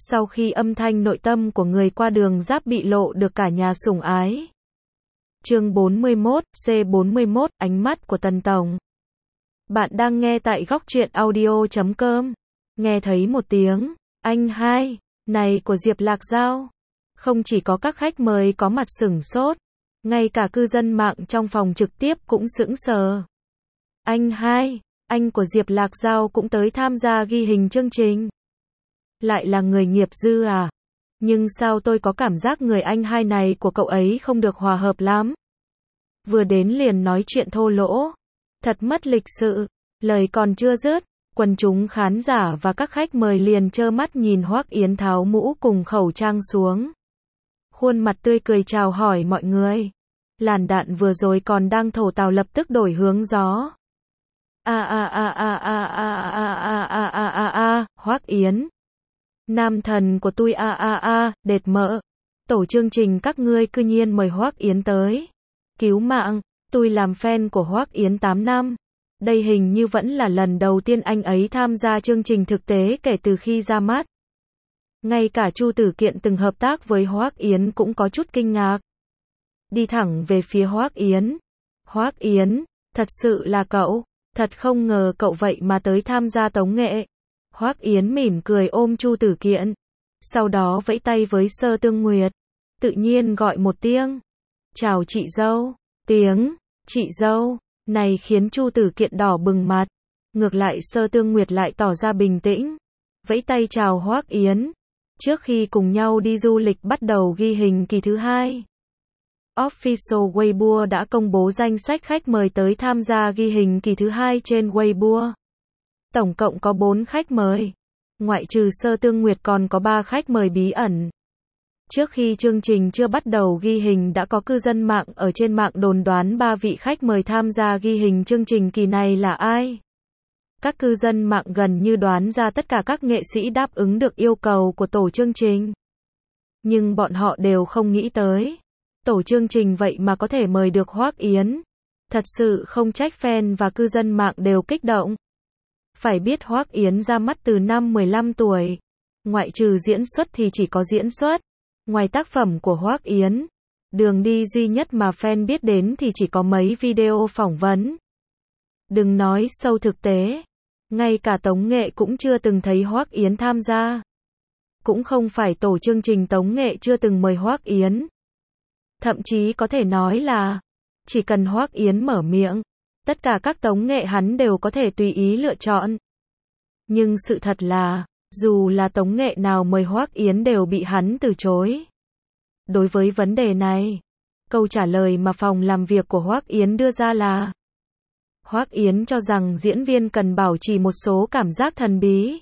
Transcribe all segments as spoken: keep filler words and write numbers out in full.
Sau khi âm thanh nội tâm của người qua đường giáp bị lộ được cả nhà sủng ái. Chương bốn mươi mốt, C bốn mươi mốt, ánh mắt của Tần Tổng. Bạn đang nghe tại góc truyện audio chấm com. Nghe thấy một tiếng, anh hai, này của Diệp Lạc Giao. Không chỉ có các khách mời có mặt sửng sốt, ngay cả cư dân mạng trong phòng trực tiếp cũng sững sờ. Anh hai, anh của Diệp Lạc Giao cũng tới tham gia ghi hình chương trình. Lại là người nghiệp dư à? Nhưng sao tôi có cảm giác người anh hai này của cậu ấy không được hòa hợp lắm. Vừa đến liền nói chuyện thô lỗ. Thật mất lịch sự. Lời còn chưa dứt, quần chúng khán giả và các khách mời liền trơ mắt nhìn Hoắc Yến tháo mũ cùng khẩu trang xuống. Khuôn mặt tươi cười chào hỏi mọi người. Làn đạn vừa rồi còn đang thổ tào lập tức đổi hướng gió. A a a a a a a a a a a a, Hoắc Yến. Nam thần của tôi a a a, đệt mỡ. Tổ chương trình các ngươi cư nhiên mời Hoắc Yến tới. Cứu mạng, tôi làm fan của Hoắc Yến tám năm. Đây hình như vẫn là lần đầu tiên anh ấy tham gia chương trình thực tế kể từ khi ra mắt. Ngay cả Chu Tử Kiện từng hợp tác với Hoắc Yến cũng có chút kinh ngạc. Đi thẳng về phía Hoắc Yến. Hoắc Yến, thật sự là cậu, thật không ngờ cậu vậy mà tới tham gia tống nghệ. Hoắc Yến mỉm cười ôm Chu Tử Kiện. Sau đó vẫy tay với Sơ Tương Nguyệt. Tự nhiên gọi một tiếng. Chào chị dâu. Tiếng, chị dâu, này khiến Chu Tử Kiện đỏ bừng mặt. Ngược lại Sơ Tương Nguyệt lại tỏ ra bình tĩnh. Vẫy tay chào Hoắc Yến. Trước khi cùng nhau đi du lịch bắt đầu ghi hình kỳ thứ hai. Official Weibo đã công bố danh sách khách mời tới tham gia ghi hình kỳ thứ hai trên Weibo. Tổng cộng có bốn khách mời. Ngoại trừ Sơ Tương Nguyệt còn có ba khách mời bí ẩn. Trước khi chương trình chưa bắt đầu ghi hình đã có cư dân mạng ở trên mạng đồn đoán ba vị khách mời tham gia ghi hình chương trình kỳ này là ai. Các cư dân mạng gần như đoán ra tất cả các nghệ sĩ đáp ứng được yêu cầu của tổ chương trình. Nhưng bọn họ đều không nghĩ tới. Tổ chương trình vậy mà có thể mời được Hoắc Yến. Thật sự không trách fan và cư dân mạng đều kích động. Phải biết Hoắc Yến ra mắt từ năm mười lăm tuổi. Ngoại trừ diễn xuất thì chỉ có diễn xuất. Ngoài tác phẩm của Hoắc Yến, đường đi duy nhất mà fan biết đến thì chỉ có mấy video phỏng vấn. Đừng nói show thực tế. Ngay cả tống nghệ cũng chưa từng thấy Hoắc Yến tham gia. Cũng không phải tổ chương trình tống nghệ chưa từng mời Hoắc Yến. Thậm chí có thể nói là, chỉ cần Hoắc Yến mở miệng, tất cả các tống nghệ hắn đều có thể tùy ý lựa chọn. Nhưng sự thật là, dù là tống nghệ nào mời Hoắc Yến đều bị hắn từ chối. Đối với vấn đề này, câu trả lời mà phòng làm việc của Hoắc Yến đưa ra là Hoắc Yến cho rằng diễn viên cần bảo trì một số cảm giác thần bí.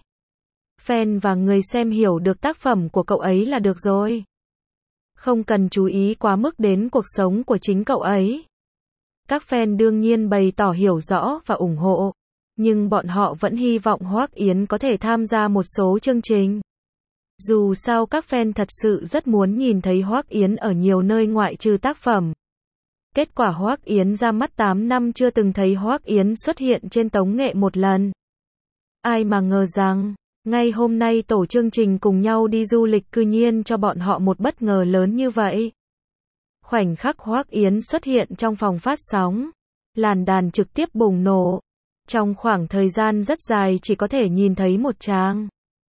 Fan và người xem hiểu được tác phẩm của cậu ấy là được rồi. Không cần chú ý quá mức đến cuộc sống của chính cậu ấy. Các fan đương nhiên bày tỏ hiểu rõ và ủng hộ. Nhưng bọn họ vẫn hy vọng Hoắc Yến có thể tham gia một số chương trình. Dù sao các fan thật sự rất muốn nhìn thấy Hoắc Yến ở nhiều nơi ngoại trừ tác phẩm. Kết quả Hoắc Yến ra mắt tám năm chưa từng thấy Hoắc Yến xuất hiện trên tống nghệ một lần. Ai mà ngờ rằng, ngay hôm nay tổ chương trình cùng nhau đi du lịch cư nhiên cho bọn họ một bất ngờ lớn như vậy. Khoảnh khắc Hoắc Yến xuất hiện trong phòng phát sóng, làn đàn trực tiếp bùng nổ. Trong khoảng thời gian rất dài chỉ có thể nhìn thấy một tràng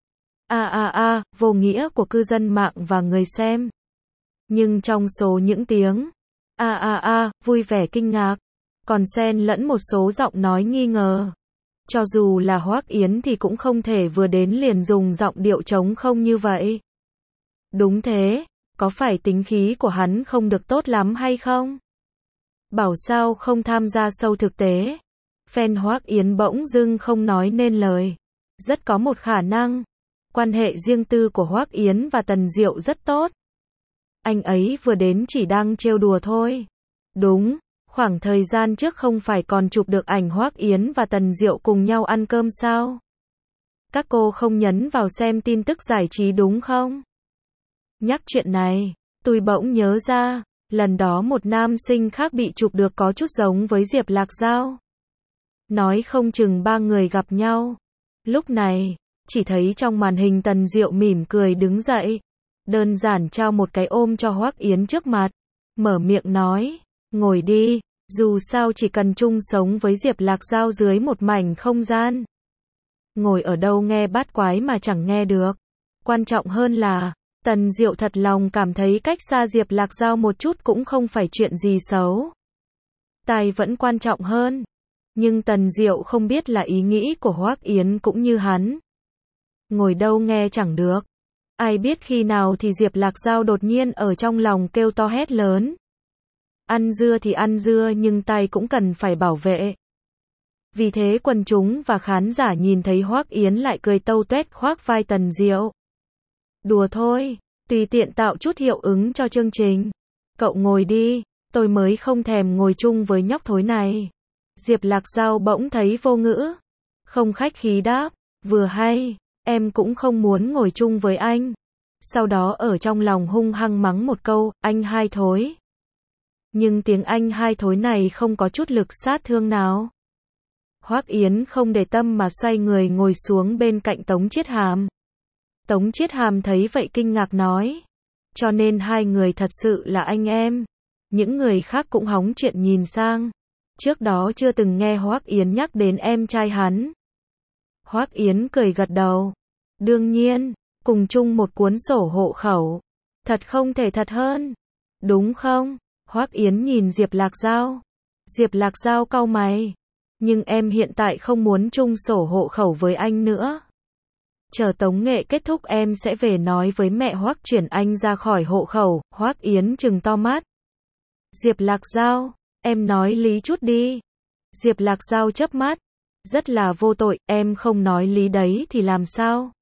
a a a, vô nghĩa của cư dân mạng và người xem. Nhưng trong số những tiếng a a a, vui vẻ kinh ngạc, còn xen lẫn một số giọng nói nghi ngờ. Cho dù là Hoắc Yến thì cũng không thể vừa đến liền dùng giọng điệu trống không như vậy. Đúng thế, có phải tính khí của hắn không được tốt lắm hay không? Bảo sao không tham gia show thực tế. Fan Hoắc Yến bỗng dưng không nói nên lời. Rất có một khả năng, quan hệ riêng tư của Hoắc Yến và Tần Diệu rất tốt. Anh ấy vừa đến chỉ đang trêu đùa thôi. Đúng, khoảng thời gian trước không phải còn chụp được ảnh Hoắc Yến và Tần Diệu cùng nhau ăn cơm sao? Các cô không nhấn vào xem tin tức giải trí đúng không? Nhắc chuyện này, tôi bỗng nhớ ra, lần đó một nam sinh khác bị chụp được có chút giống với Diệp Lạc Giao. Nói không chừng ba người gặp nhau. Lúc này, chỉ thấy trong màn hình Tần Diệu mỉm cười đứng dậy, đơn giản trao một cái ôm cho Hoắc Yến trước mặt, mở miệng nói, ngồi đi, dù sao chỉ cần chung sống với Diệp Lạc Giao dưới một mảnh không gian. Ngồi ở đâu nghe bát quái mà chẳng nghe được. Quan trọng hơn là, Tần Diệu thật lòng cảm thấy cách xa Diệp Lạc Giao một chút cũng không phải chuyện gì xấu. Tai vẫn quan trọng hơn. Nhưng Tần Diệu không biết là ý nghĩ của Hoắc Yến cũng như hắn. Ngồi đâu nghe chẳng được. Ai biết khi nào thì Diệp Lạc Giao đột nhiên ở trong lòng kêu to hét lớn. Ăn dưa thì ăn dưa nhưng tai cũng cần phải bảo vệ. Vì thế quần chúng và khán giả nhìn thấy Hoắc Yến lại cười tâu tuét khoác vai Tần Diệu. Đùa thôi, tùy tiện tạo chút hiệu ứng cho chương trình. Cậu ngồi đi, tôi mới không thèm ngồi chung với nhóc thối này. Diệp Lạc Giao bỗng thấy vô ngữ. Không khách khí đáp, vừa hay, em cũng không muốn ngồi chung với anh. Sau đó ở trong lòng hung hăng mắng một câu, anh hai thối. Nhưng tiếng anh hai thối này không có chút lực sát thương nào. Hoắc Yến không để tâm mà xoay người ngồi xuống bên cạnh Tống Chiết Hàm. Tống Chiết Hàm thấy vậy kinh ngạc nói. Cho nên hai người thật sự là anh em. Những người khác cũng hóng chuyện nhìn sang. Trước đó chưa từng nghe Hoắc Yến nhắc đến em trai hắn. Hoắc Yến cười gật đầu. Đương nhiên, cùng chung một cuốn sổ hộ khẩu. Thật không thể thật hơn. Đúng không? Hoắc Yến nhìn Diệp Lạc Giao. Diệp Lạc Giao cau mày. Nhưng em hiện tại không muốn chung sổ hộ khẩu với anh nữa. Chờ tống nghệ kết thúc em sẽ về nói với mẹ Hoắc chuyển anh ra khỏi hộ khẩu. Hoắc Yến trừng to mắt. Diệp Lạc Giao, em nói lý chút đi. Diệp Lạc Giao chớp mắt. Rất là vô tội, em không nói lý đấy thì làm sao?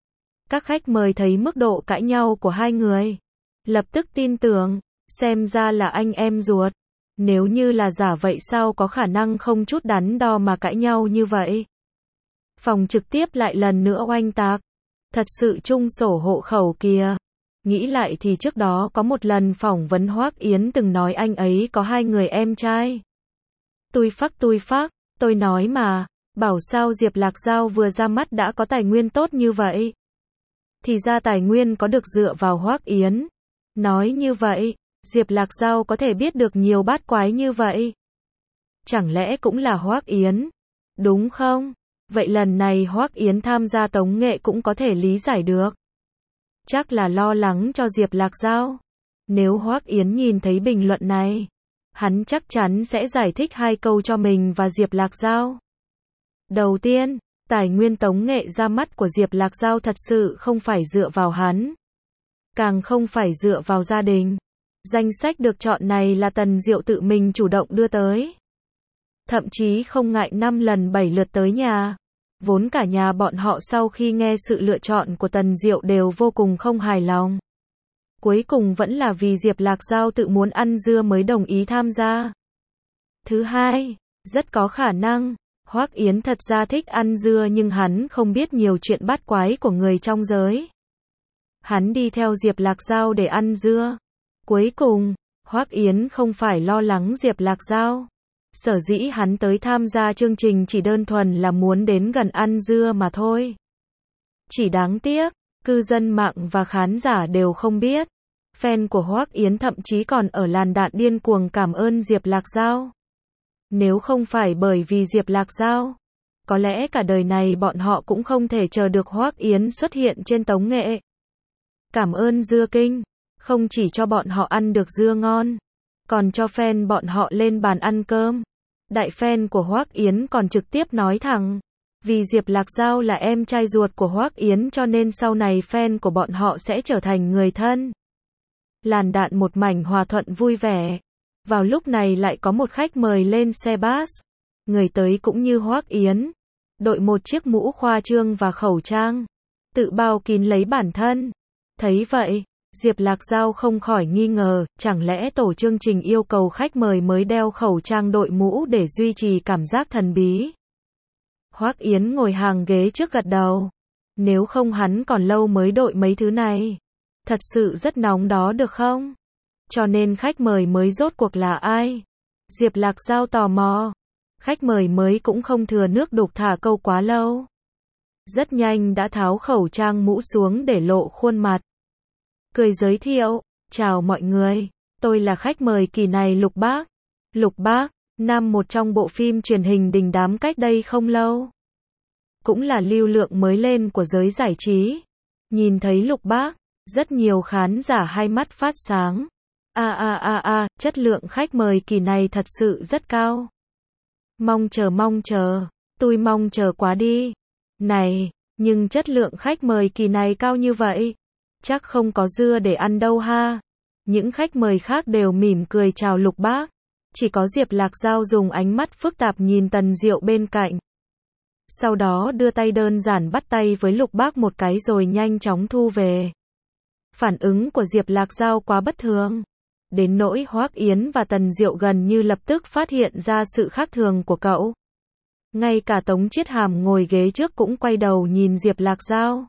Các khách mời thấy mức độ cãi nhau của hai người. Lập tức tin tưởng, xem ra là anh em ruột. Nếu như là giả vậy sao có khả năng không chút đắn đo mà cãi nhau như vậy? Phòng trực tiếp lại lần nữa oanh tạc. Thật sự chung sổ hộ khẩu kìa. Nghĩ lại thì trước đó có một lần phỏng vấn Hoắc Yến từng nói anh ấy có hai người em trai. Tui phắc tui phắc, tôi nói mà, bảo sao Diệp Lạc Giao vừa ra mắt đã có tài nguyên tốt như vậy. Thì ra tài nguyên có được dựa vào Hoắc Yến. Nói như vậy, Diệp Lạc Giao có thể biết được nhiều bát quái như vậy. Chẳng lẽ cũng là Hoắc Yến? Đúng không? Vậy lần này Hoắc Yến tham gia tống nghệ cũng có thể lý giải được. Chắc là lo lắng cho Diệp Lạc Giao. Nếu Hoắc Yến nhìn thấy bình luận này, hắn chắc chắn sẽ giải thích hai câu cho mình và Diệp Lạc Giao. Đầu tiên, tài nguyên tống nghệ ra mắt của Diệp Lạc Giao thật sự không phải dựa vào hắn. Càng không phải dựa vào gia đình. Danh sách được chọn này là Tần Diệu tự mình chủ động đưa tới. Thậm chí không ngại năm lần bảy lượt tới nhà. Vốn cả nhà bọn họ sau khi nghe sự lựa chọn của Tần Diệu đều vô cùng không hài lòng. Cuối cùng vẫn là vì Diệp Lạc Giao tự muốn ăn dưa mới đồng ý tham gia. Thứ hai, rất có khả năng, Hoắc Yến thật ra thích ăn dưa nhưng hắn không biết nhiều chuyện bát quái của người trong giới. Hắn đi theo Diệp Lạc Giao để ăn dưa. Cuối cùng, Hoắc Yến không phải lo lắng Diệp Lạc Giao. Sở dĩ hắn tới tham gia chương trình chỉ đơn thuần là muốn đến gần ăn dưa mà thôi. Chỉ đáng tiếc, cư dân mạng và khán giả đều không biết. Fan của Hoắc Yến thậm chí còn ở làn đạn điên cuồng cảm ơn Diệp Lạc Giao. Nếu không phải bởi vì Diệp Lạc Giao, có lẽ cả đời này bọn họ cũng không thể chờ được Hoắc Yến xuất hiện trên tống nghệ. Cảm ơn dưa kinh, không chỉ cho bọn họ ăn được dưa ngon, còn cho fan bọn họ lên bàn ăn cơm. Đại fan của Hoắc Yến còn trực tiếp nói thẳng, vì Diệp Lạc Giao là em trai ruột của Hoắc Yến cho nên sau này fan của bọn họ sẽ trở thành người thân. Làn đạn một mảnh hòa thuận vui vẻ. Vào lúc này lại có một khách mời lên xe bus. Người tới cũng như Hoắc Yến, đội một chiếc mũ khoa trương và khẩu trang, tự bao kín lấy bản thân. Thấy vậy, Diệp Lạc Giao không khỏi nghi ngờ, chẳng lẽ tổ chương trình yêu cầu khách mời mới đeo khẩu trang đội mũ để duy trì cảm giác thần bí. Hoắc Yến ngồi hàng ghế trước gật đầu. Nếu không hắn còn lâu mới đội mấy thứ này. Thật sự rất nóng đó được không? Cho nên khách mời mới rốt cuộc là ai? Diệp Lạc Giao tò mò. Khách mời mới cũng không thừa nước đục thả câu quá lâu. rất nhanh đã tháo khẩu trang mũ xuống để lộ khuôn mặt. Cười giới thiệu, chào mọi người, tôi là khách mời kỳ này Lục Bác. Lục Bác, nam một trong bộ phim truyền hình đình đám cách đây không lâu. Cũng là lưu lượng mới lên của giới giải trí. Nhìn thấy Lục Bác, rất nhiều khán giả hai mắt phát sáng. A a a a, chất lượng khách mời kỳ này thật sự rất cao. Mong chờ mong chờ, tôi mong chờ quá đi. Này, nhưng chất lượng khách mời kỳ này cao như vậy, chắc không có dưa để ăn đâu ha. Những khách mời khác đều mỉm cười chào Lục Bác. Chỉ có Diệp Lạc Giao dùng ánh mắt phức tạp nhìn Tần Diệu bên cạnh. Sau đó đưa tay đơn giản bắt tay với Lục Bác một cái rồi nhanh chóng thu về. Phản ứng của Diệp Lạc Giao quá bất thường. Đến nỗi Hoắc Yến và Tần Diệu gần như lập tức phát hiện ra sự khác thường của cậu. Ngay cả Tống Chiết Hàm ngồi ghế trước cũng quay đầu nhìn Diệp Lạc Giao.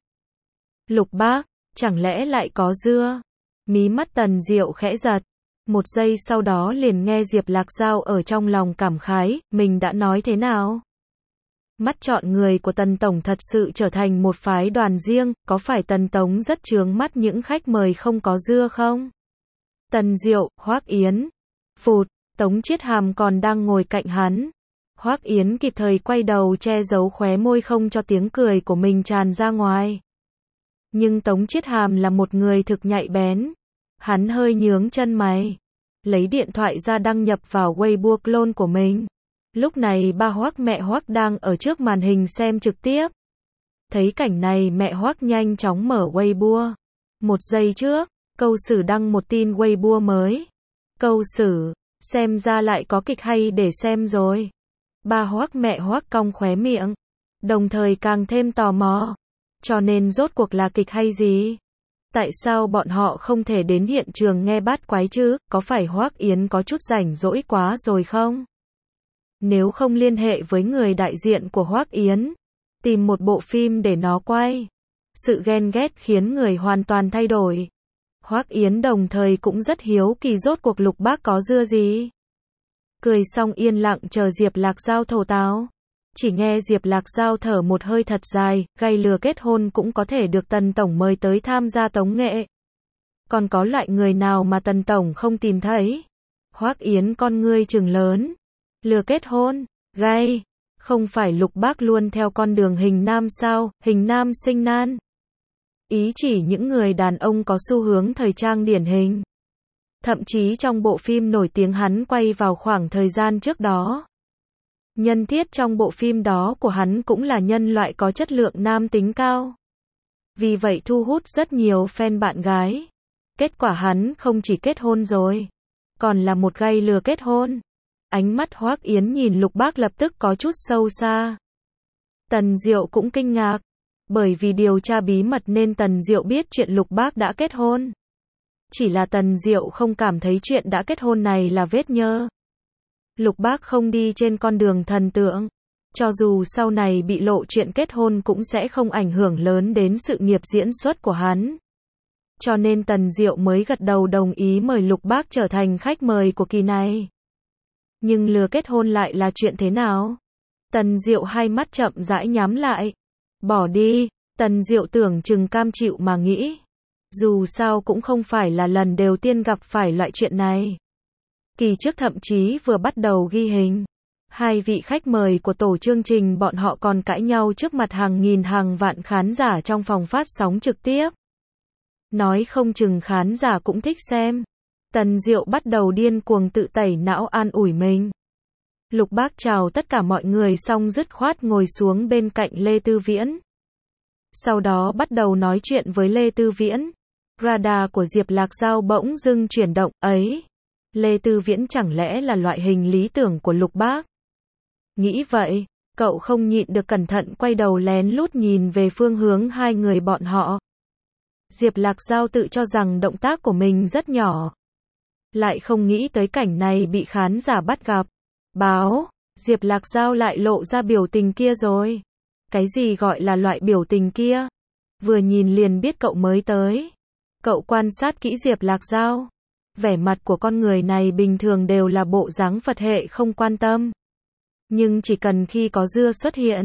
Lục Bác, chẳng lẽ lại có dưa? Mí mắt Tần Diệu khẽ giật. Một giây sau đó liền nghe Diệp Lạc Giao ở trong lòng cảm khái, mình đã nói thế nào? Mắt chọn người của Tần Tổng thật sự trở thành một phái đoàn riêng, có phải Tần Tống rất chướng mắt những khách mời không có dưa không? Tần Diệu, Hoắc Yến. Phụt, Tống Chiết Hàm còn đang ngồi cạnh hắn. Hoắc Yến kịp thời quay đầu che giấu khóe môi không cho tiếng cười của mình tràn ra ngoài. Nhưng Tống Chiết Hàm là một người thực nhạy bén. Hắn hơi nhướng chân mày. Lấy điện thoại ra đăng nhập vào Weibo clone của mình. Lúc này ba Hoắc mẹ Hoắc đang ở trước màn hình xem trực tiếp. Thấy cảnh này mẹ Hoắc nhanh chóng mở Weibo. Một giây trước, Câu Sử đăng một tin Weibo mới. Câu Sử, xem ra lại có kịch hay để xem rồi. Ba Hoắc mẹ Hoắc cong khóe miệng. Đồng thời càng thêm tò mò. Cho nên rốt cuộc là kịch hay gì? Tại sao bọn họ không thể đến hiện trường nghe bát quái chứ? Có phải Hoắc Yến có chút rảnh rỗi quá rồi không? Nếu không liên hệ với người đại diện của Hoắc Yến, tìm một bộ phim để nó quay. Sự ghen ghét khiến người hoàn toàn thay đổi. Hoắc Yến đồng thời cũng rất hiếu kỳ rốt cuộc Lục Bác có dưa gì. Cười xong yên lặng chờ Diệp Lạc Giao thổ táo. Chỉ nghe Diệp Lạc Giao thở một hơi thật dài, gay lừa kết hôn cũng có thể được Tần Tổng mời tới tham gia tống nghệ. Còn có loại người nào mà Tần Tổng không tìm thấy? Hoắc Yến con ngươi trừng lớn. Lừa kết hôn, gay, không phải Lục Bác luôn theo con đường hình nam sao, hình nam sinh nan. Ý chỉ những người đàn ông có xu hướng thời trang điển hình. Thậm chí trong bộ phim nổi tiếng hắn quay vào khoảng thời gian trước đó. Nhân thiết trong bộ phim đó của hắn cũng là nhân loại có chất lượng nam tính cao. Vì vậy thu hút rất nhiều fan bạn gái. Kết quả hắn không chỉ kết hôn rồi, còn là một gay lừa kết hôn. Ánh mắt Hoắc Yến nhìn Lục Bác lập tức có chút sâu xa. Tần Diệu cũng kinh ngạc. Bởi vì điều tra bí mật nên Tần Diệu biết chuyện Lục Bác đã kết hôn. Chỉ là Tần Diệu không cảm thấy chuyện đã kết hôn này là vết nhơ. Lục Bác không đi trên con đường thần tượng. Cho dù sau này bị lộ chuyện kết hôn cũng sẽ không ảnh hưởng lớn đến sự nghiệp diễn xuất của hắn. Cho nên Tần Diệu mới gật đầu đồng ý mời Lục Bác trở thành khách mời của kỳ này. Nhưng lừa kết hôn lại là chuyện thế nào? Tần Diệu hai mắt chậm rãi nhắm lại. Bỏ đi, Tần Diệu tưởng chừng cam chịu mà nghĩ. Dù sao cũng không phải là lần đầu tiên gặp phải loại chuyện này. Kỳ trước thậm chí vừa bắt đầu ghi hình. Hai vị khách mời của tổ chương trình bọn họ còn cãi nhau trước mặt hàng nghìn hàng vạn khán giả trong phòng phát sóng trực tiếp. Nói không chừng khán giả cũng thích xem. Tần Diệu bắt đầu điên cuồng tự tẩy não an ủi mình. Lục Bác chào tất cả mọi người xong dứt khoát ngồi xuống bên cạnh Lê Tư Viễn. Sau đó bắt đầu nói chuyện với Lê Tư Viễn. Radar của Diệp Lạc Giao bỗng dưng chuyển động, ấy. Lê Tư Viễn chẳng lẽ là loại hình lý tưởng của Lục Bác? Nghĩ vậy, cậu không nhịn được cẩn thận quay đầu lén lút nhìn về phương hướng hai người bọn họ. Diệp Lạc Giao tự cho rằng động tác của mình rất nhỏ. Lại không nghĩ tới cảnh này bị khán giả bắt gặp. Báo, Diệp Lạc Giao lại lộ ra biểu tình kia rồi. Cái gì gọi là loại biểu tình kia? Vừa nhìn liền biết cậu mới tới. Cậu quan sát kỹ Diệp Lạc Giao. Vẻ mặt của con người này bình thường đều là bộ dáng Phật hệ không quan tâm. Nhưng chỉ cần khi có dưa xuất hiện,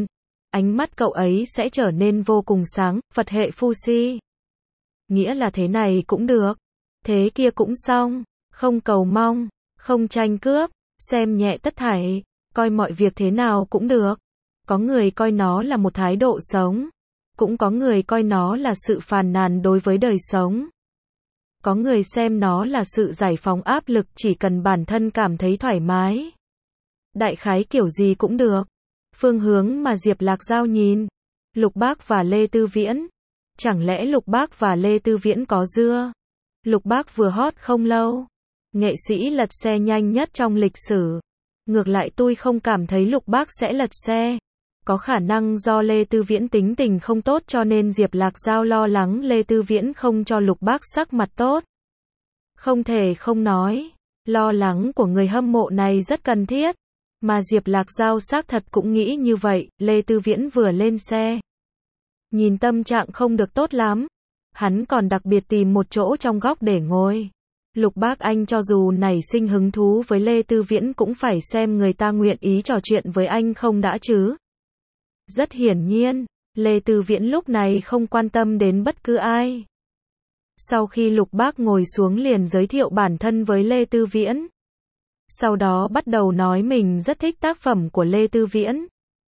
ánh mắt cậu ấy sẽ trở nên vô cùng sáng, Phật hệ phu si. Nghĩa là thế này cũng được, thế kia cũng xong, không cầu mong, không tranh cướp, xem nhẹ tất thảy, coi mọi việc thế nào cũng được. Có người coi nó là một thái độ sống, cũng có người coi nó là sự phàn nàn đối với đời sống. Có người xem nó là sự giải phóng áp lực chỉ cần bản thân cảm thấy thoải mái. Đại khái kiểu gì cũng được. Phương hướng mà Diệp Lạc Giao nhìn, Lục Bác và Lê Tư Viễn. Chẳng lẽ Lục Bác và Lê Tư Viễn có dưa? Lục Bác vừa hot không lâu, nghệ sĩ lật xe nhanh nhất trong lịch sử. Ngược lại tôi không cảm thấy Lục Bác sẽ lật xe. Có khả năng do Lê Tư Viễn tính tình không tốt cho nên Diệp Lạc Giao lo lắng Lê Tư Viễn không cho Lục Bác sắc mặt tốt. Không thể không nói, lo lắng của người hâm mộ này rất cần thiết. Mà Diệp Lạc Giao xác thật cũng nghĩ như vậy. Lê Tư Viễn vừa lên xe, nhìn tâm trạng không được tốt lắm. Hắn còn đặc biệt tìm một chỗ trong góc để ngồi. Lục Bác Anh cho dù nảy sinh hứng thú với Lê Tư Viễn cũng phải xem người ta nguyện ý trò chuyện với anh không đã chứ. Rất hiển nhiên, Lê Tư Viễn lúc này không quan tâm đến bất cứ ai. Sau khi Lục Bác ngồi xuống liền giới thiệu bản thân với Lê Tư Viễn. Sau đó bắt đầu nói mình rất thích tác phẩm của Lê Tư Viễn.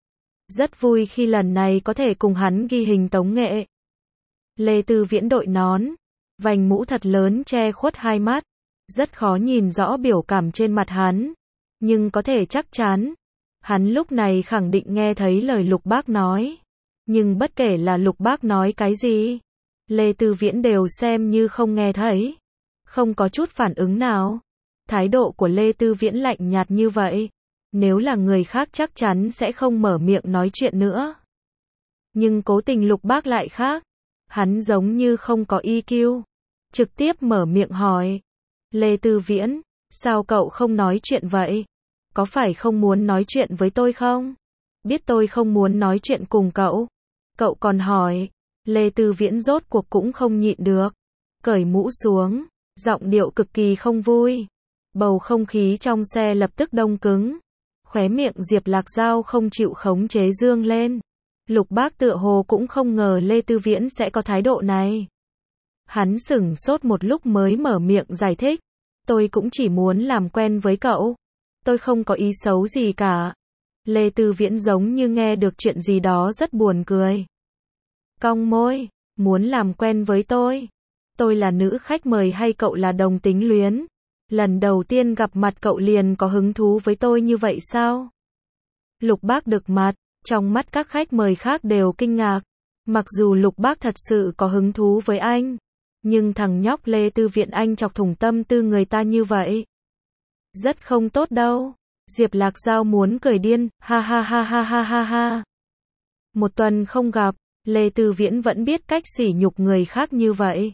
Rất vui khi lần này có thể cùng hắn ghi hình tống nghệ. Lê Tư Viễn đội nón, vành mũ thật lớn che khuất hai mắt. Rất khó nhìn rõ biểu cảm trên mặt hắn. Nhưng có thể chắc chắn, hắn lúc này khẳng định nghe thấy lời Lục Bác nói. Nhưng bất kể là Lục Bác nói cái gì, Lê Tư Viễn đều xem như không nghe thấy. Không có chút phản ứng nào. Thái độ của Lê Tư Viễn lạnh nhạt như vậy. Nếu là người khác chắc chắn sẽ không mở miệng nói chuyện nữa. Nhưng cố tình Lục Bác lại khác. Hắn giống như không có i kiu. Trực tiếp mở miệng hỏi. Lê Tư Viễn, sao cậu không nói chuyện vậy? Có phải không muốn nói chuyện với tôi không? Biết tôi không muốn nói chuyện cùng cậu. Cậu còn hỏi. Lê Tư Viễn rốt cuộc cũng không nhịn được. Cởi mũ xuống, giọng điệu cực kỳ không vui. Bầu không khí trong xe lập tức đông cứng. Khóe miệng Diệp Lạc Giao không chịu khống chế dương lên. Lục Bác tựa hồ cũng không ngờ Lê Tư Viễn sẽ có thái độ này. Hắn sửng sốt một lúc mới mở miệng giải thích. Tôi cũng chỉ muốn làm quen với cậu. Tôi không có ý xấu gì cả. Lê Tư Viễn giống như nghe được chuyện gì đó rất buồn cười. Cong môi, muốn làm quen với tôi. Tôi là nữ khách mời hay cậu là đồng tính luyến? Lần đầu tiên gặp mặt cậu liền có hứng thú với tôi như vậy sao? Lục Bác đực mặt, trong mắt các khách mời khác đều kinh ngạc. Mặc dù Lục Bác thật sự có hứng thú với anh, nhưng thằng nhóc Lê Tư Viễn anh chọc thủng tâm tư người ta như vậy. Rất không tốt đâu. Diệp Lạc Giao muốn cười điên, ha ha ha ha ha ha ha. Một tuần không gặp, Lê Tư Viễn vẫn biết cách sỉ nhục người khác như vậy.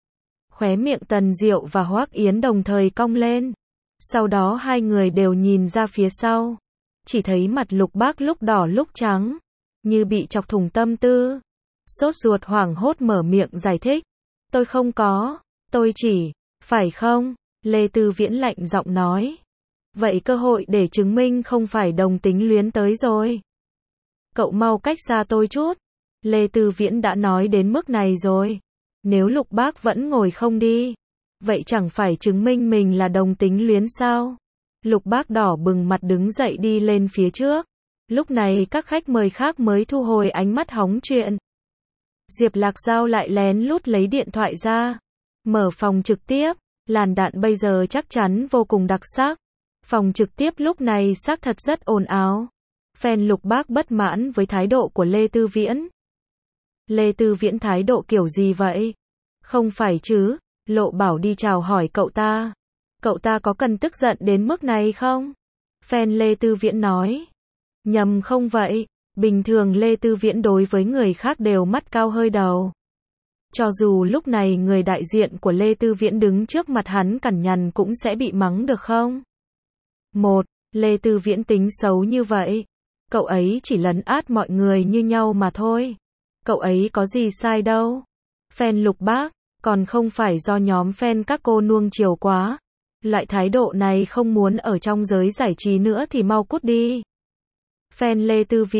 Khóe miệng Tần Diệu và Hoắc Yến đồng thời cong lên. Sau đó hai người đều nhìn ra phía sau. Chỉ thấy mặt Lục Bác lúc đỏ lúc trắng, như bị chọc thủng tâm tư. Sốt ruột hoảng hốt mở miệng giải thích. Tôi không có, tôi chỉ, phải không? Lê Tư Viễn lạnh giọng nói. Vậy cơ hội để chứng minh không phải đồng tính luyến tới rồi. Cậu mau cách xa tôi chút. Lê Tư Viễn đã nói đến mức này rồi. Nếu Lục Bác vẫn ngồi không đi, vậy chẳng phải chứng minh mình là đồng tính luyến sao? Lục Bác đỏ bừng mặt đứng dậy đi lên phía trước. Lúc này các khách mời khác mới thu hồi ánh mắt hóng chuyện. Diệp Lạc Giao lại lén lút lấy điện thoại ra. Mở phòng trực tiếp. Làn đạn bây giờ chắc chắn vô cùng đặc sắc. Phòng trực tiếp lúc này xác thật rất ồn ào. Fan Lục Bác bất mãn với thái độ của Lê Tư Viễn. Lê Tư Viễn thái độ kiểu gì vậy? Không phải chứ, Lộ Bảo đi chào hỏi cậu ta. Cậu ta có cần tức giận đến mức này không? Fan Lê Tư Viễn nói. Nhầm không vậy, bình thường Lê Tư Viễn đối với người khác đều mắt cao hơi đầu. Cho dù lúc này người đại diện của Lê Tư Viễn đứng trước mặt hắn cằn nhằn cũng sẽ bị mắng được không? Một, Lê Tư Viễn tính xấu như vậy. Cậu ấy chỉ lấn át mọi người như nhau mà thôi. Cậu ấy có gì sai đâu. Fan Lục Bác, còn không phải do nhóm fan các cô nuông chiều quá. Loại thái độ này không muốn ở trong giới giải trí nữa thì mau cút đi. Fan Lê Tư Viễn,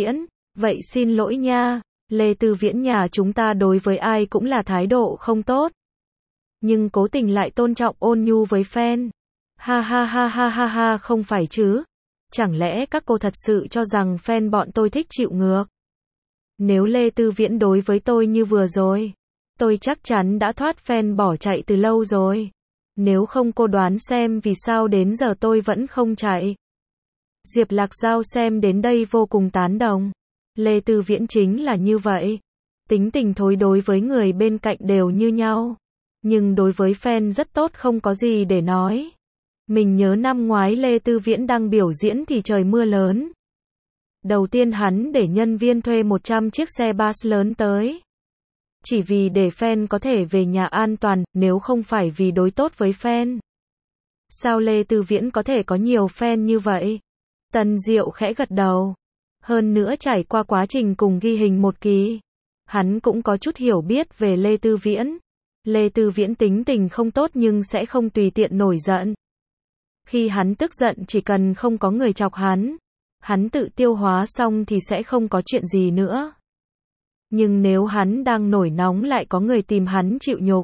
Vậy xin lỗi nha, Lê Tư Viễn nhà chúng ta đối với ai cũng là thái độ không tốt. Nhưng cố tình lại tôn trọng ôn nhu với fan. Ha ha ha ha ha ha, không phải chứ. Chẳng lẽ các cô thật sự cho rằng fan bọn tôi thích chịu ngược? Nếu Lê Tư Viễn đối với tôi như vừa rồi, tôi chắc chắn đã thoát fan bỏ chạy từ lâu rồi. Nếu không cô đoán xem vì sao đến giờ tôi vẫn không chạy. Diệp Lạc Giao xem đến đây vô cùng tán đồng. Lê Tư Viễn chính là như vậy. Tính tình thối đối với người bên cạnh đều như nhau. Nhưng đối với fan rất tốt, không có gì để nói. Mình nhớ năm ngoái Lê Tư Viễn đang biểu diễn thì trời mưa lớn. Đầu tiên hắn để nhân viên thuê một trăm chiếc xe bus lớn tới. Chỉ vì để fan có thể về nhà an toàn, nếu không phải vì đối tốt với fan. Sao Lê Tư Viễn có thể có nhiều fan như vậy? Tần Diệu khẽ gật đầu. Hơn nữa trải qua quá trình cùng ghi hình một kỳ, hắn cũng có chút hiểu biết về Lê Tư Viễn. Lê Tư Viễn tính tình không tốt nhưng sẽ không tùy tiện nổi giận. Khi hắn tức giận chỉ cần không có người chọc hắn, hắn tự tiêu hóa xong thì sẽ không có chuyện gì nữa. Nhưng nếu hắn đang nổi nóng lại có người tìm hắn chịu nhục.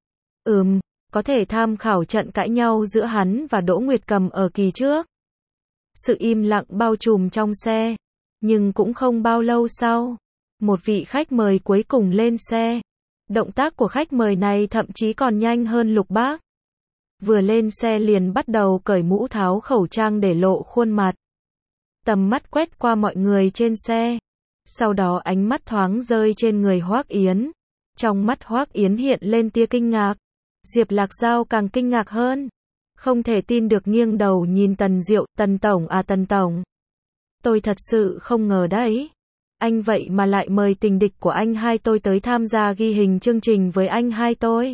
Ừm, có thể tham khảo trận cãi nhau giữa hắn và Đỗ Nguyệt Cầm ở kỳ trước. Sự im lặng bao trùm trong xe. Nhưng cũng không bao lâu sau, một vị khách mời cuối cùng lên xe. Động tác của khách mời này thậm chí còn nhanh hơn Lục Bác. Vừa lên xe liền bắt đầu cởi mũ tháo khẩu trang để lộ khuôn mặt. Tầm mắt quét qua mọi người trên xe. Sau đó ánh mắt thoáng rơi trên người Hoắc Yến. Trong mắt Hoắc Yến hiện lên tia kinh ngạc. Diệp Lạc Giao càng kinh ngạc hơn. Không thể tin được nghiêng đầu nhìn Tần Diệu. Tần Tổng à Tần Tổng. Tôi thật sự không ngờ đấy. Anh vậy mà lại mời tình địch của anh hai tôi tới tham gia ghi hình chương trình với anh hai tôi.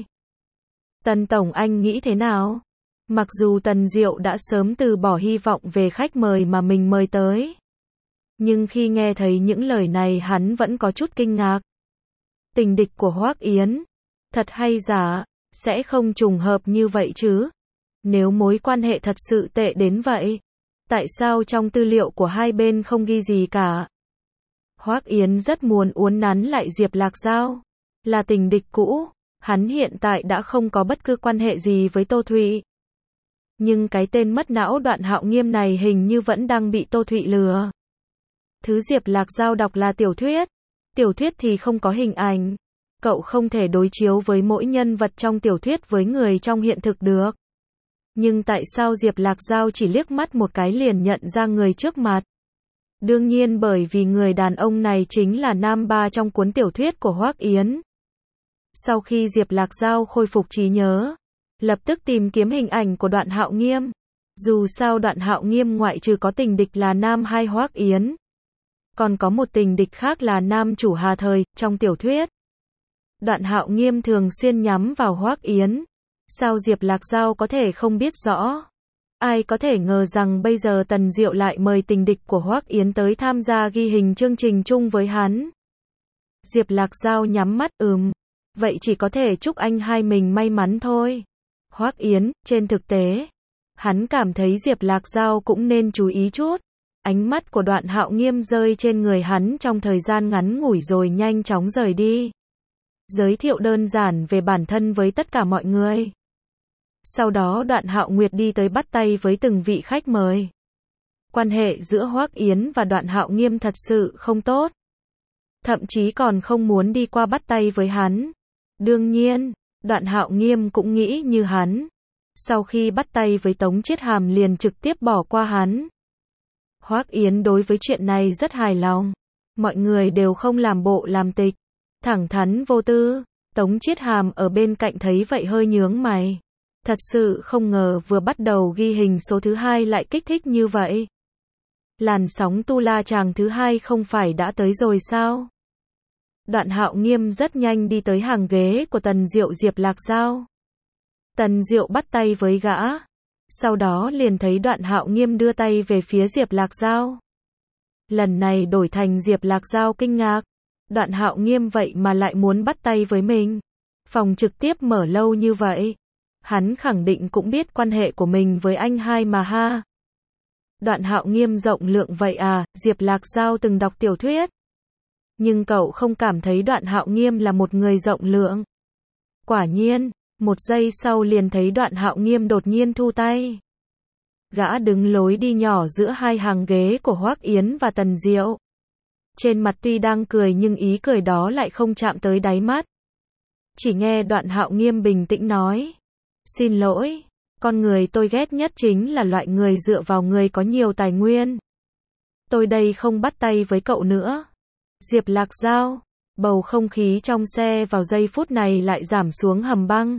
Tần Tổng anh nghĩ thế nào? Mặc dù Tần Diệu đã sớm từ bỏ hy vọng về khách mời mà mình mời tới. Nhưng khi nghe thấy những lời này hắn vẫn có chút kinh ngạc. Tình địch của Hoắc Yến. Thật hay giả, sẽ không trùng hợp như vậy chứ? Nếu mối quan hệ thật sự tệ đến vậy, tại sao trong tư liệu của hai bên không ghi gì cả? Hoắc Yến rất muốn uốn nắn lại Diệp Lạc Giao. Là tình địch cũ, hắn hiện tại đã không có bất cứ quan hệ gì với Tô Thụy. Nhưng cái tên mất não Đoạn Hạo Nghiêm này hình như vẫn đang bị Tô Thụy lừa. Thứ Diệp Lạc Giao đọc là tiểu thuyết. Tiểu thuyết thì không có hình ảnh. Cậu không thể đối chiếu với mỗi nhân vật trong tiểu thuyết với người trong hiện thực được. Nhưng tại sao Diệp Lạc Giao chỉ liếc mắt một cái liền nhận ra người trước mặt? Đương nhiên bởi vì người đàn ông này chính là nam ba trong cuốn tiểu thuyết của Hoắc Yến. Sau khi Diệp Lạc Giao khôi phục trí nhớ, lập tức tìm kiếm hình ảnh của Đoạn Hạo Nghiêm. Dù sao Đoạn Hạo Nghiêm ngoại trừ có tình địch là nam hai Hoắc Yến, còn có một tình địch khác là nam chủ Hà Thời, trong tiểu thuyết. Đoạn Hạo Nghiêm thường xuyên nhắm vào Hoắc Yến. Sao Diệp Lạc Giao có thể không biết rõ? Ai có thể ngờ rằng bây giờ Tần Diệu lại mời tình địch của Hoắc Yến tới tham gia ghi hình chương trình chung với hắn. Diệp Lạc Giao nhắm mắt, ừm, vậy chỉ có thể chúc anh hai mình may mắn thôi. Hoắc Yến, trên thực tế, hắn cảm thấy Diệp Lạc Giao cũng nên chú ý chút. Ánh mắt của Đoạn Hạo Nghiêm rơi trên người hắn trong thời gian ngắn ngủi rồi nhanh chóng rời đi. Giới thiệu đơn giản về bản thân với tất cả mọi người. Sau đó Đoạn Hạo Nguyệt đi tới bắt tay với từng vị khách mời. Quan hệ giữa Hoắc Yến và Đoạn Hạo Nghiêm thật sự không tốt. Thậm chí còn không muốn đi qua bắt tay với hắn. Đương nhiên, Đoạn Hạo Nghiêm cũng nghĩ như hắn. Sau khi bắt tay với Tống Chiết Hàm liền trực tiếp bỏ qua hắn. Hoắc Yến đối với chuyện này rất hài lòng. Mọi người đều không làm bộ làm tịch. Thẳng thắn vô tư. Tống Chiết Hàm ở bên cạnh thấy vậy hơi nhướng mày. Thật sự không ngờ vừa bắt đầu ghi hình số thứ hai lại kích thích như vậy. Làn sóng tu la chàng thứ hai không phải đã tới rồi sao? Đoạn Hạo Nghiêm rất nhanh đi tới hàng ghế của Tần Diệu Diệp Lạc Giao. Tần Diệu bắt tay với gã. Sau đó liền thấy Đoạn Hạo Nghiêm đưa tay về phía Diệp Lạc Giao. Lần này đổi thành Diệp Lạc Giao kinh ngạc. Đoạn Hạo Nghiêm vậy mà lại muốn bắt tay với mình. Phòng trực tiếp mở lâu như vậy. Hắn khẳng định cũng biết quan hệ của mình với anh hai mà ha. Đoạn Hạo Nghiêm rộng lượng vậy à, Diệp Lạc Giao từng đọc tiểu thuyết. Nhưng cậu không cảm thấy Đoạn Hạo Nghiêm là một người rộng lượng. Quả nhiên, một giây sau liền thấy Đoạn Hạo Nghiêm đột nhiên thu tay. Gã đứng lối đi nhỏ giữa hai hàng ghế của Hoắc Yến và Tần Diệu. Trên mặt tuy đang cười nhưng ý cười đó lại không chạm tới đáy mắt. Chỉ nghe Đoạn Hạo Nghiêm bình tĩnh nói. Xin lỗi, con người tôi ghét nhất chính là loại người dựa vào người có nhiều tài nguyên. Tôi đây không bắt tay với cậu nữa. Diệp Lạc Giao, bầu không khí trong xe vào giây phút này lại giảm xuống hầm băng.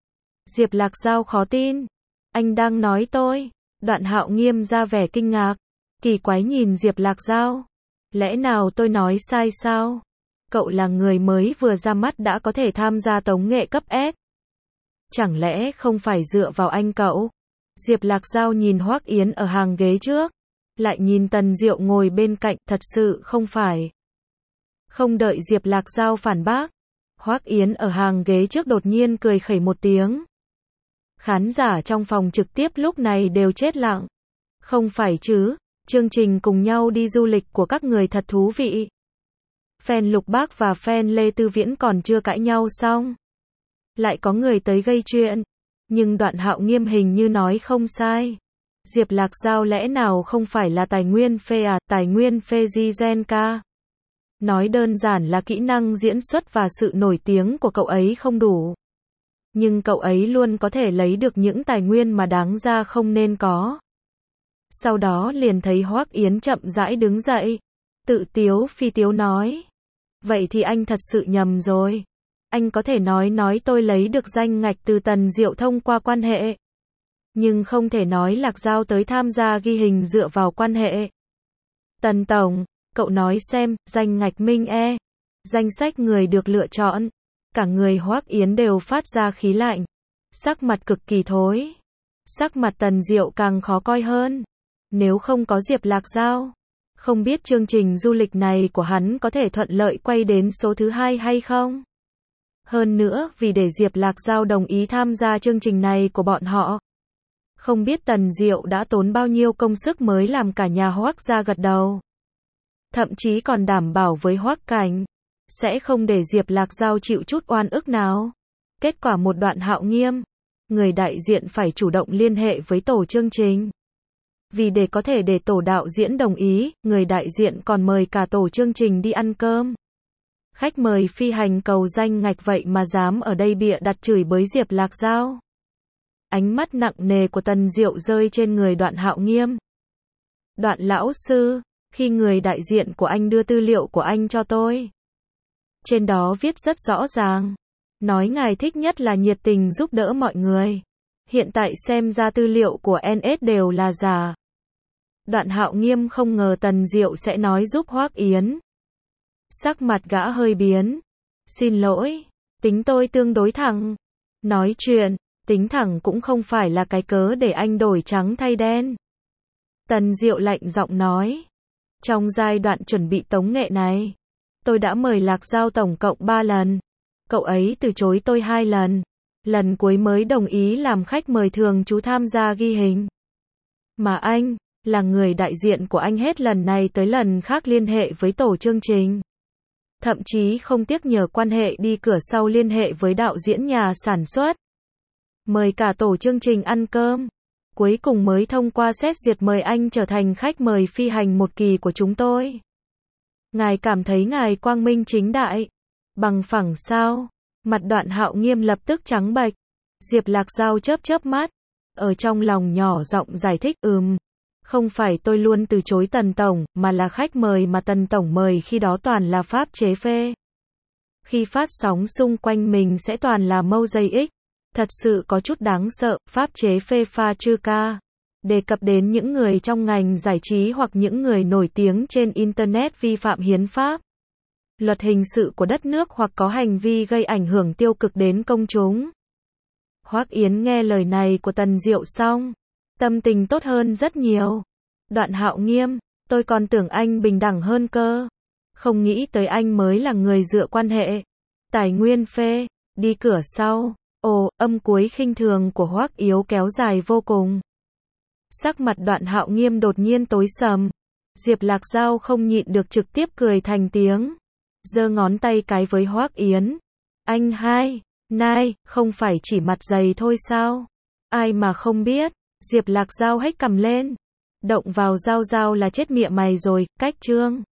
Diệp Lạc Giao khó tin. Anh đang nói tôi. Đoạn Hạo Nghiêm ra vẻ kinh ngạc. Kỳ quái nhìn Diệp Lạc Giao. Lẽ nào tôi nói sai sao? Cậu là người mới vừa ra mắt đã có thể tham gia tống nghệ cấp S. Chẳng lẽ không phải dựa vào anh cậu? Diệp Lạc Giao nhìn Hoắc Yến ở hàng ghế trước. Lại nhìn Tần Diệu ngồi bên cạnh, thật sự không phải. Không đợi Diệp Lạc Giao phản bác. Hoắc Yến ở hàng ghế trước đột nhiên cười khẩy một tiếng. Khán giả trong phòng trực tiếp lúc này đều chết lặng. Không phải chứ, chương trình cùng nhau đi du lịch của các người thật thú vị. Fan Lục Bác và fan Lê Tư Viễn còn chưa cãi nhau xong. Lại có người tới gây chuyện. Nhưng Đoạn Hạo Nghiêm hình như nói không sai. Diệp Lạc Giao lẽ nào không phải là tài nguyên phê à, tài nguyên phê Jigenka. Nói đơn giản là kỹ năng diễn xuất và sự nổi tiếng của cậu ấy không đủ. Nhưng cậu ấy luôn có thể lấy được những tài nguyên mà đáng ra không nên có. Sau đó liền thấy Hoắc Yến chậm rãi đứng dậy. Tự tiếu phi tiếu nói. Vậy thì anh thật sự nhầm rồi. Anh có thể nói nói tôi lấy được danh ngạch từ Tần Diệu thông qua quan hệ. Nhưng không thể nói Lạc Giao tới tham gia ghi hình dựa vào quan hệ. Tần Tổng, cậu nói xem, danh ngạch Minh E. Danh sách người được lựa chọn. Cả người Hoắc Yến đều phát ra khí lạnh. Sắc mặt cực kỳ thối. Sắc mặt Tần Diệu càng khó coi hơn. Nếu không có Diệp Lạc Giao, không biết chương trình du lịch này của hắn có thể thuận lợi quay đến số thứ hai hay không? Hơn nữa, vì để Diệp Lạc Giao đồng ý tham gia chương trình này của bọn họ. Không biết Tần Diệu đã tốn bao nhiêu công sức mới làm cả nhà Hoắc gia gật đầu. Thậm chí còn đảm bảo với Hoắc Cảnh, sẽ không để Diệp Lạc Giao chịu chút oan ức nào. Kết quả một Đoạn Hạo Nghiêm, người đại diện phải chủ động liên hệ với tổ chương trình. Vì để có thể để tổ đạo diễn đồng ý, người đại diện còn mời cả tổ chương trình đi ăn cơm. Khách mời phi hành cầu danh ngạch vậy mà dám ở đây bịa đặt chửi bới Diệp Lạc Giao. Ánh mắt nặng nề của Tần Diệu rơi trên người Đoạn Hạo Nghiêm. Đoạn lão sư, khi người đại diện của anh đưa tư liệu của anh cho tôi. Trên đó viết rất rõ ràng. Nói ngài thích nhất là nhiệt tình giúp đỡ mọi người. Hiện tại xem ra tư liệu của en ét đều là giả. Đoạn Hạo Nghiêm không ngờ Tần Diệu sẽ nói giúp Hoắc Yến. Sắc mặt gã hơi biến. Xin lỗi, tính tôi tương đối thẳng. Nói chuyện, tính thẳng cũng không phải là cái cớ để anh đổi trắng thay đen. Tần Diệu lạnh giọng nói. Trong giai đoạn chuẩn bị tống nghệ này, tôi đã mời Lạc Giao tổng cộng ba lần. Cậu ấy từ chối tôi hai lần. Lần cuối mới đồng ý làm khách mời thường trú tham gia ghi hình. Mà anh, là người đại diện của anh hết lần này tới lần khác liên hệ với tổ chương trình. Thậm chí không tiếc nhờ quan hệ đi cửa sau liên hệ với đạo diễn nhà sản xuất. Mời cả tổ chương trình ăn cơm. Cuối cùng mới thông qua xét duyệt mời anh trở thành khách mời phi hành một kỳ của chúng tôi. Ngài cảm thấy ngài quang minh chính đại, bằng phẳng sao? Mặt Đoạn Hạo Nghiêm lập tức trắng bệch. Diệp Lạc Giao chớp chớp mắt, ở trong lòng nhỏ giọng giải thích, ừm, không phải tôi luôn từ chối Tần Tổng, mà là khách mời mà Tần Tổng mời khi đó toàn là pháp chế phê. Khi phát sóng xung quanh mình sẽ toàn là mâu dây ích. Thật sự có chút đáng sợ, pháp chế phê pha chư ca. Đề cập đến những người trong ngành giải trí hoặc những người nổi tiếng trên Internet vi phạm hiến pháp, luật hình sự của đất nước hoặc có hành vi gây ảnh hưởng tiêu cực đến công chúng. Hoắc Yến nghe lời này của Tần Diệu xong, tâm tình tốt hơn rất nhiều. Đoạn Hạo Nghiêm, tôi còn tưởng anh bình đẳng hơn cơ. Không nghĩ tới anh mới là người dựa quan hệ. Tài nguyên phê, đi cửa sau. Ồ, âm cuối khinh thường của Hoắc Yếu kéo dài vô cùng. Sắc mặt Đoạn Hạo Nghiêm đột nhiên tối sầm. Diệp Lạc Giao không nhịn được trực tiếp cười thành tiếng. giơ ngón tay cái với Hoắc Yến. Anh hai, nai, không phải chỉ mặt dày thôi sao? Ai mà không biết. Diệp Lạc Giao hếch cằm lên. Động vào Giao Giao là chết mịa mày rồi, cách chương.